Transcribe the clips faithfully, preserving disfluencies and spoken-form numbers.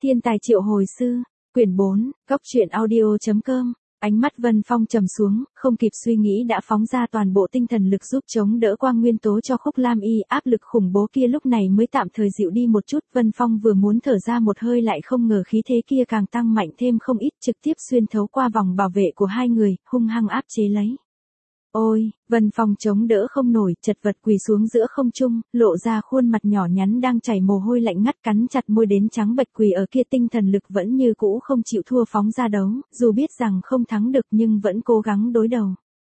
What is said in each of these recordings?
Thiên tài triệu hồi sư, quyển bốn, góc truyện audio.com. Ánh mắt Vân Phong trầm xuống, không kịp suy nghĩ đã phóng ra toàn bộ tinh thần lực giúp chống đỡ quang nguyên tố cho Khúc Lam Y, áp lực khủng bố kia lúc này mới tạm thời dịu đi một chút. Vân Phong vừa muốn thở ra một hơi lại không ngờ khí thế kia càng tăng mạnh thêm không ít, trực tiếp xuyên thấu qua vòng bảo vệ của hai người, hung hăng áp chế lấy. Ôi, Vân Phong chống đỡ không nổi, chật vật quỳ xuống giữa không trung, lộ ra khuôn mặt nhỏ nhắn đang chảy mồ hôi lạnh ngắt, cắn chặt môi đến trắng bệch, quỳ ở kia tinh thần lực vẫn như cũ không chịu thua phóng ra đấu, dù biết rằng không thắng được nhưng vẫn cố gắng đối đầu.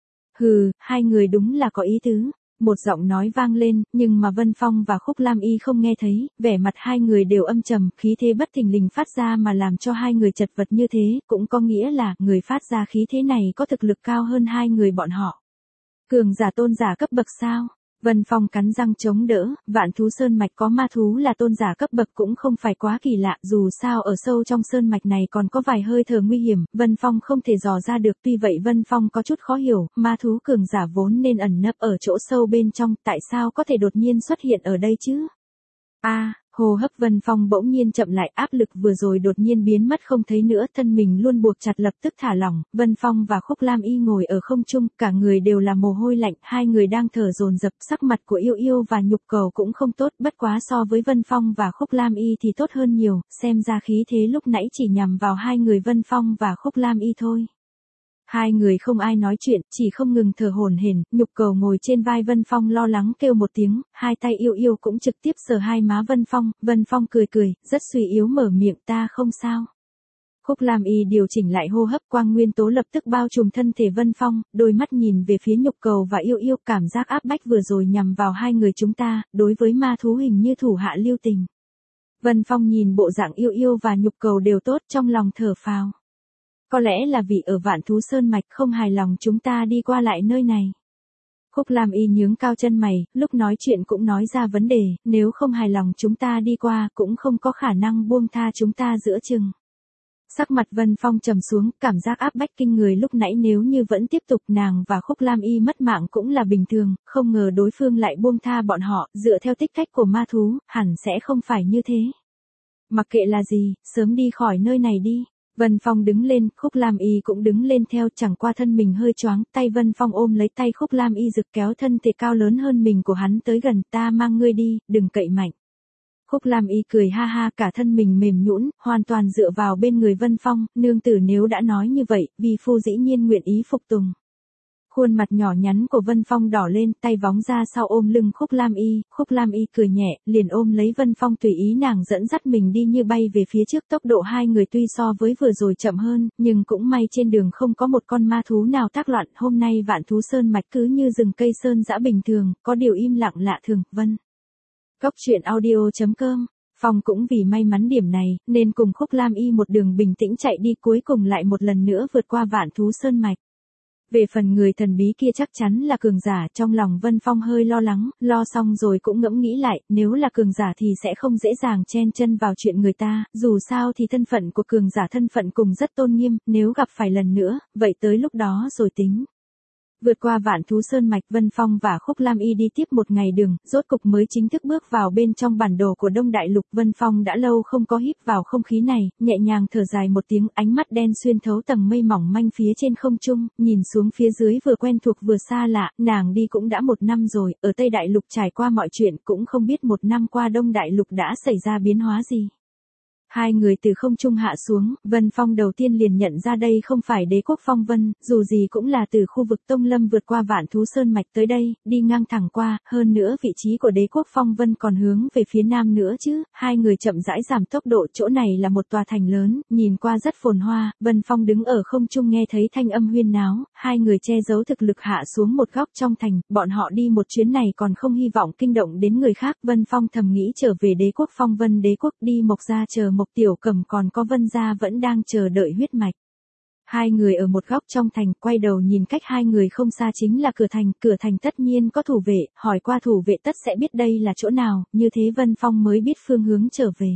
Hừ, hai người đúng là có ý tứ. Một giọng nói vang lên, nhưng mà Vân Phong và Khúc Lam Y không nghe thấy, vẻ mặt hai người đều âm trầm, khí thế bất thình lình phát ra mà làm cho hai người chật vật như thế, cũng có nghĩa là người phát ra khí thế này có thực lực cao hơn hai người bọn họ. Cường giả tôn giả cấp bậc sao? Vân Phong cắn răng chống đỡ, Vạn Thú Sơn Mạch có ma thú là tôn giả cấp bậc cũng không phải quá kỳ lạ, dù sao ở sâu trong sơn mạch này còn có vài hơi thở nguy hiểm, Vân Phong không thể dò ra được. Tuy vậy Vân Phong có chút khó hiểu, ma thú cường giả vốn nên ẩn nấp ở chỗ sâu bên trong, tại sao có thể đột nhiên xuất hiện ở đây chứ? A, à, hô hấp Vân Phong bỗng nhiên chậm lại, áp lực vừa rồi đột nhiên biến mất không thấy nữa, thân mình luôn buộc chặt lập tức thả lỏng. Vân Phong và Khúc Lam Y ngồi ở không trung, cả người đều là mồ hôi lạnh, hai người đang thở dồn dập, sắc mặt của Yêu Yêu và Nhục Cầu cũng không tốt, bất quá so với Vân Phong và Khúc Lam Y thì tốt hơn nhiều, xem ra khí thế lúc nãy chỉ nhằm vào hai người Vân Phong và Khúc Lam Y thôi. Hai người không ai nói chuyện, chỉ không ngừng thở hổn hển. Nhục Cầu ngồi trên vai Vân Phong lo lắng kêu một tiếng, hai tay Yêu Yêu cũng trực tiếp sờ hai má Vân Phong. Vân Phong cười cười, rất suy yếu mở miệng, ta không sao. Khúc Lam Y điều chỉnh lại hô hấp, quang nguyên tố lập tức bao trùm thân thể Vân Phong, đôi mắt nhìn về phía Nhục Cầu và Yêu Yêu, cảm giác áp bách vừa rồi nhằm vào hai người chúng ta, đối với ma thú hình như thủ hạ lưu tình. Vân Phong nhìn bộ dạng Yêu Yêu và Nhục Cầu đều tốt, trong lòng thở phào. Có lẽ là vì ở Vạn Thú Sơn Mạch không hài lòng chúng ta đi qua lại nơi này. Khúc Lam Y nhướng cao chân mày, lúc nói chuyện cũng nói ra vấn đề, nếu không hài lòng chúng ta đi qua cũng không có khả năng buông tha chúng ta giữa chừng. Sắc mặt Vân Phong trầm xuống, cảm giác áp bách kinh người lúc nãy nếu như vẫn tiếp tục nàng và Khúc Lam Y mất mạng cũng là bình thường, không ngờ đối phương lại buông tha bọn họ, dựa theo tích cách của ma thú, hẳn sẽ không phải như thế. Mặc kệ là gì, sớm đi khỏi nơi này đi. Vân Phong đứng lên, Khúc Lam Y cũng đứng lên theo, chẳng qua thân mình hơi choáng, tay Vân Phong ôm lấy tay Khúc Lam Y rực kéo thân thể cao lớn hơn mình của hắn tới gần, ta mang ngươi đi, đừng cậy mạnh. Khúc Lam Y cười ha ha, cả thân mình mềm nhũn, hoàn toàn dựa vào bên người Vân Phong, nương tử nếu đã nói như vậy, vi phu dĩ nhiên nguyện ý phục tùng. Khuôn mặt nhỏ nhắn của Vân Phong đỏ lên, tay vóng ra sau ôm lưng Khúc Lam Y, Khúc Lam Y cười nhẹ, liền ôm lấy Vân Phong tùy ý nàng dẫn dắt mình đi như bay về phía trước. Tốc độ hai người tuy so với vừa rồi chậm hơn, nhưng cũng may trên đường không có một con ma thú nào tác loạn, hôm nay Vạn Thú Sơn Mạch cứ như rừng cây sơn dã bình thường, có điều im lặng lạ thường. Vân. Góc truyện audio.com. Phong cũng vì may mắn điểm này, nên cùng Khúc Lam Y một đường bình tĩnh chạy đi, cuối cùng lại một lần nữa vượt qua Vạn Thú Sơn Mạch. Về phần người thần bí kia chắc chắn là cường giả, trong lòng Vân Phong hơi lo lắng, lo xong rồi cũng ngẫm nghĩ lại, nếu là cường giả thì sẽ không dễ dàng chen chân vào chuyện người ta, dù sao thì thân phận của cường giả thân phận cùng rất tôn nghiêm, nếu gặp phải lần nữa, vậy tới lúc đó rồi tính. Vượt qua Vạn Thú Sơn Mạch, Vân Phong và Khúc Lam Y đi tiếp một ngày đường, rốt cục mới chính thức bước vào bên trong bản đồ của Đông Đại Lục. Vân Phong đã lâu không có hít vào không khí này, nhẹ nhàng thở dài một tiếng, ánh mắt đen xuyên thấu tầng mây mỏng manh phía trên không trung, nhìn xuống phía dưới vừa quen thuộc vừa xa lạ, nàng đi cũng đã một năm rồi, ở Tây Đại Lục trải qua mọi chuyện, cũng không biết một năm qua Đông Đại Lục đã xảy ra biến hóa gì. Hai người từ không trung hạ xuống, Vân Phong đầu tiên liền nhận ra đây không phải Đế quốc Phong Vân, dù gì cũng là từ khu vực Tông Lâm vượt qua Vạn Thú Sơn Mạch tới đây, đi ngang thẳng qua, hơn nữa vị trí của Đế quốc Phong Vân còn hướng về phía nam nữa chứ. Hai người chậm rãi giảm tốc độ, chỗ này là một tòa thành lớn, nhìn qua rất phồn hoa. Vân Phong đứng ở không trung nghe thấy thanh âm huyên náo, hai người che giấu thực lực hạ xuống một góc trong thành, bọn họ đi một chuyến này còn không hy vọng kinh động đến người khác. Vân Phong thầm nghĩ trở về Đế quốc Phong Vân Đế quốc, đi Mộc gia chờ Mộc Tiểu Cầm còn có Vân gia vẫn đang chờ đợi huyết mạch. Hai người ở một góc trong thành, quay đầu nhìn cách hai người không xa chính là cửa thành, cửa thành tất nhiên có thủ vệ, hỏi qua thủ vệ tất sẽ biết đây là chỗ nào, như thế Vân Phong mới biết phương hướng trở về.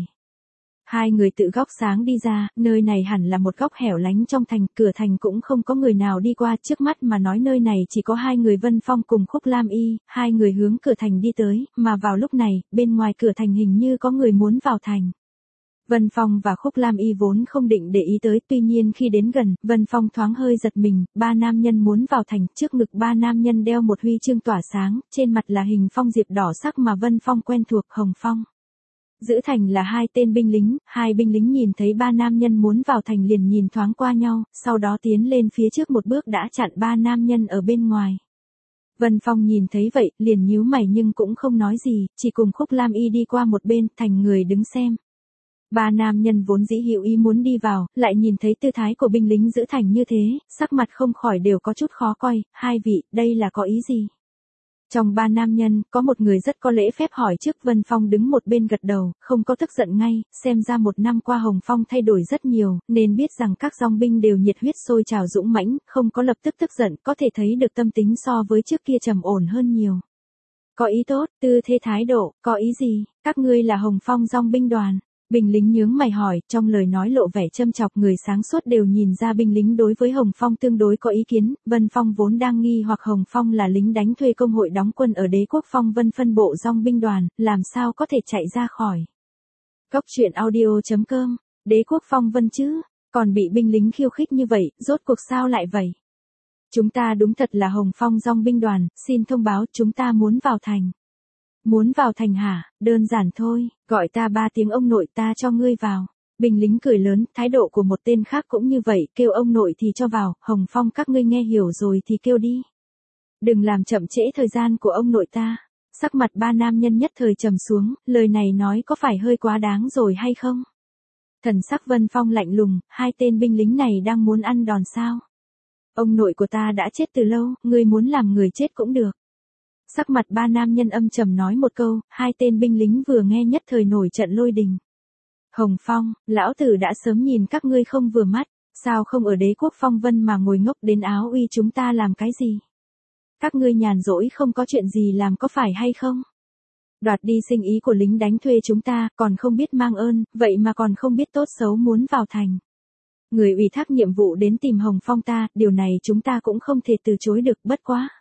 Hai người tự góc sáng đi ra, nơi này hẳn là một góc hẻo lánh trong thành, cửa thành cũng không có người nào đi qua, trước mắt mà nói nơi này chỉ có hai người Vân Phong cùng Khúc Lam Y, hai người hướng cửa thành đi tới, mà vào lúc này, bên ngoài cửa thành hình như có người muốn vào thành. Vân Phong và Khúc Lam Y vốn không định để ý tới, tuy nhiên khi đến gần, Vân Phong thoáng hơi giật mình, ba nam nhân muốn vào thành, trước ngực ba nam nhân đeo một huy chương tỏa sáng, trên mặt là hình phong diệp đỏ sắc mà Vân Phong quen thuộc, Hồng Phong. Giữ thành là hai tên binh lính, hai binh lính nhìn thấy ba nam nhân muốn vào thành liền nhìn thoáng qua nhau, sau đó tiến lên phía trước một bước đã chặn ba nam nhân ở bên ngoài. Vân Phong nhìn thấy vậy, liền nhíu mày nhưng cũng không nói gì, chỉ cùng Khúc Lam Y đi qua một bên, thành người đứng xem. Ba nam nhân vốn dĩ hữu ý muốn đi vào, lại nhìn thấy tư thái của binh lính giữ thành như thế, sắc mặt không khỏi đều có chút khó coi, hai vị, đây là có ý gì? Trong ba nam nhân, có một người rất có lễ phép hỏi trước. Vân Phong đứng một bên gật đầu, không có tức giận ngay, xem ra một năm qua Hồng Phong thay đổi rất nhiều, nên biết rằng các dòng binh đều nhiệt huyết sôi trào dũng mãnh, không có lập tức tức giận, có thể thấy được tâm tính so với trước kia trầm ổn hơn nhiều. Có ý tốt, tư thế thái độ, có ý gì, các ngươi là Hồng Phong dòng binh đoàn. Binh lính nhướng mày hỏi, trong lời nói lộ vẻ châm chọc, người sáng suốt đều nhìn ra binh lính đối với Hồng Phong tương đối có ý kiến. Vân Phong vốn đang nghi hoặc Hồng Phong là lính đánh thuê công hội đóng quân ở Đế quốc Phong Vân phân bộ dòng binh đoàn, làm sao có thể chạy ra khỏi. Cốc truyện audio chấm com, Đế quốc Phong Vân chứ, còn bị binh lính khiêu khích như vậy, rốt cuộc sao lại vậy? Chúng ta đúng thật là Hồng Phong dòng binh đoàn, xin thông báo chúng ta muốn vào thành. Muốn vào thành hả, đơn giản thôi, gọi ta ba tiếng ông nội ta cho ngươi vào. Binh lính cười lớn, thái độ của một tên khác cũng như vậy, kêu ông nội thì cho vào, Hồng Phong các ngươi nghe hiểu rồi thì kêu đi. Đừng làm chậm trễ thời gian của ông nội ta. Sắc mặt ba nam nhân nhất thời trầm xuống, lời này nói có phải hơi quá đáng rồi hay không? Thần sắc Vân Phong lạnh lùng, hai tên binh lính này đang muốn ăn đòn sao? Ông nội của ta đã chết từ lâu, ngươi muốn làm người chết cũng được. Sắc mặt ba nam nhân âm trầm nói một câu, hai tên binh lính vừa nghe nhất thời nổi trận lôi đình. Hồng Phong, lão tử đã sớm nhìn các ngươi không vừa mắt, sao không ở Đế quốc Phong Vân mà ngồi ngốc đến Áo Uy chúng ta làm cái gì? Các ngươi nhàn rỗi không có chuyện gì làm có phải hay không? Đoạt đi sinh ý của lính đánh thuê chúng ta, còn không biết mang ơn, vậy mà còn không biết tốt xấu muốn vào thành. Người ủy thác nhiệm vụ đến tìm Hồng Phong ta, điều này chúng ta cũng không thể từ chối được, bất quá.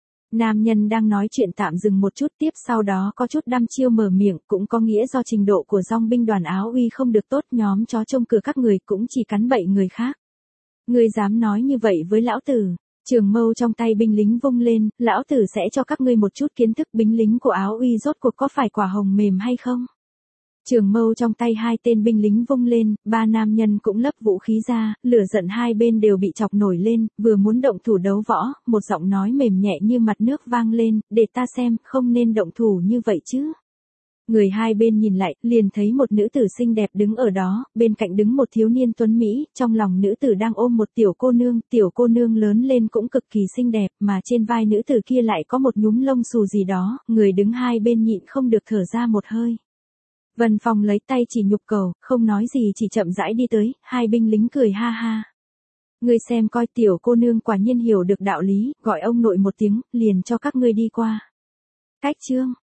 Nam nhân đang nói chuyện tạm dừng một chút, tiếp sau đó có chút đăm chiêu mở miệng, cũng có nghĩa do trình độ của dòng binh đoàn Áo Uy không được tốt, nhóm chó trông cửa các người cũng chỉ cắn bậy người khác. Ngươi dám nói như vậy với lão tử? Trường mâu trong tay binh lính vung lên, lão tử sẽ cho các ngươi một chút kiến thức binh lính của Áo Uy rốt cuộc có phải quả hồng mềm hay không? Trường mâu trong tay hai tên binh lính vung lên, ba nam nhân cũng lấp vũ khí ra, lửa giận hai bên đều bị chọc nổi lên, vừa muốn động thủ đấu võ, một giọng nói mềm nhẹ như mặt nước vang lên, để ta xem, không nên động thủ như vậy chứ. Người hai bên nhìn lại, liền thấy một nữ tử xinh đẹp đứng ở đó, bên cạnh đứng một thiếu niên tuấn Mỹ, trong lòng nữ tử đang ôm một tiểu cô nương, tiểu cô nương lớn lên cũng cực kỳ xinh đẹp, mà trên vai nữ tử kia lại có một nhúm lông xù gì đó, người đứng hai bên nhịn không được thở ra một hơi. Vân Phong lấy tay chỉ nhục cầu, không nói gì chỉ chậm rãi đi tới, hai binh lính cười ha ha. Ngươi xem coi, tiểu cô nương quả nhiên hiểu được đạo lý, gọi ông nội một tiếng, liền cho các ngươi đi qua. Cách chương,